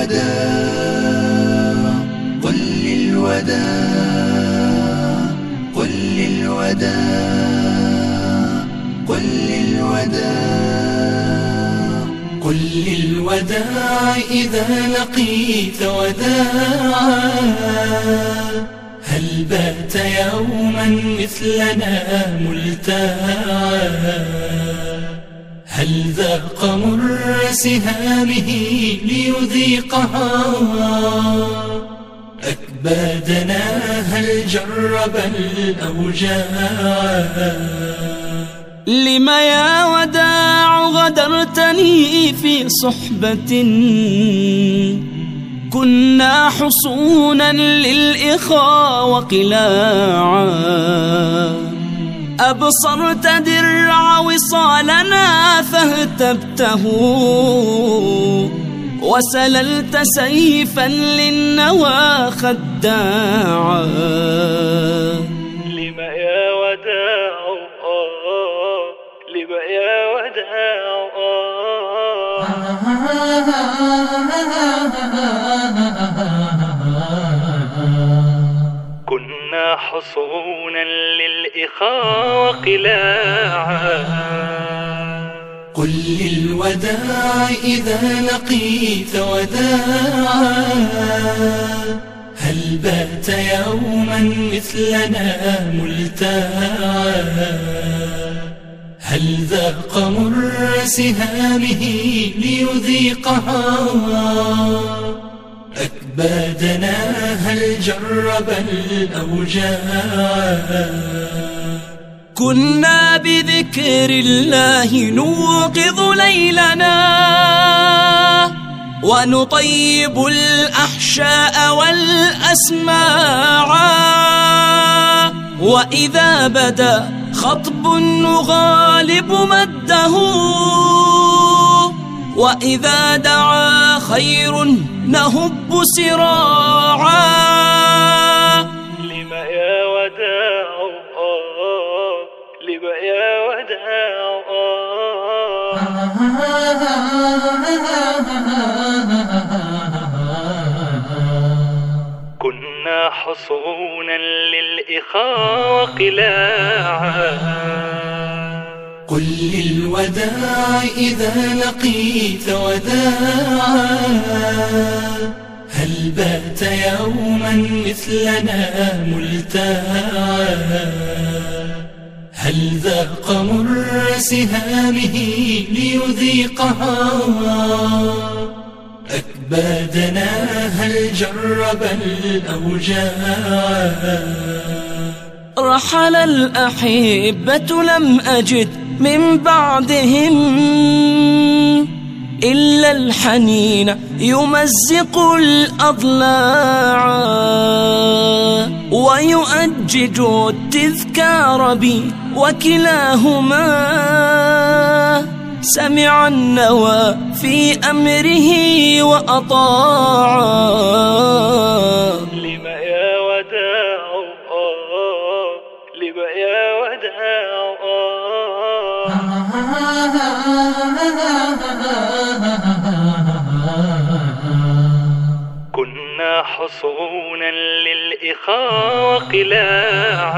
للوداع قل للوداع قل للوداع قل للوداع قل للوداع إذا لقيت وداعا هل بات يوما مثلنا ملتاعا هل ذاق مر سهامه ليذيقها أكبادنا هل جرب الأوجاع لم يا وداع غدرتني في صحبة كنا حصونا للإخا وقلاعا أبصرت درع وصالنا فاهتبته وسللت سيفا للنوى خداعا لم يا وداع لم يا وداع كنا حصونا للإخاء وقلاعا قل للوداع إذا لقيت وداعا هل بات يوما مثلنا ملتاعا هل ذاق مر سهامه ليذيقها أكبادنا هل جرب الأوجاع كنا بذكر الله نوقظ ليلنا ونطيب الأحشاء والأسماع وإذا بدا خطب نغالب مده وإذا دعا خير نهب سراعا لم يا وداع لم يا وداع كنا حصونا للإخاء وقلاعا قل للوداع إذا لقيت وداعا هل بات يوما مثلنا ملتاعا هل ذاق مر سهامه ليذيقها أكبادنا هل جرب الأوجاع رحل الأحبة لم أجد من بعدهم إلا الحنين يمزق الأضلاع ويؤجج التذكار بي وكلاهما سمع النوى في أمره وأطاعا لم يا وداع لم يا وداع كنا حصونا للإخاء وقلاعا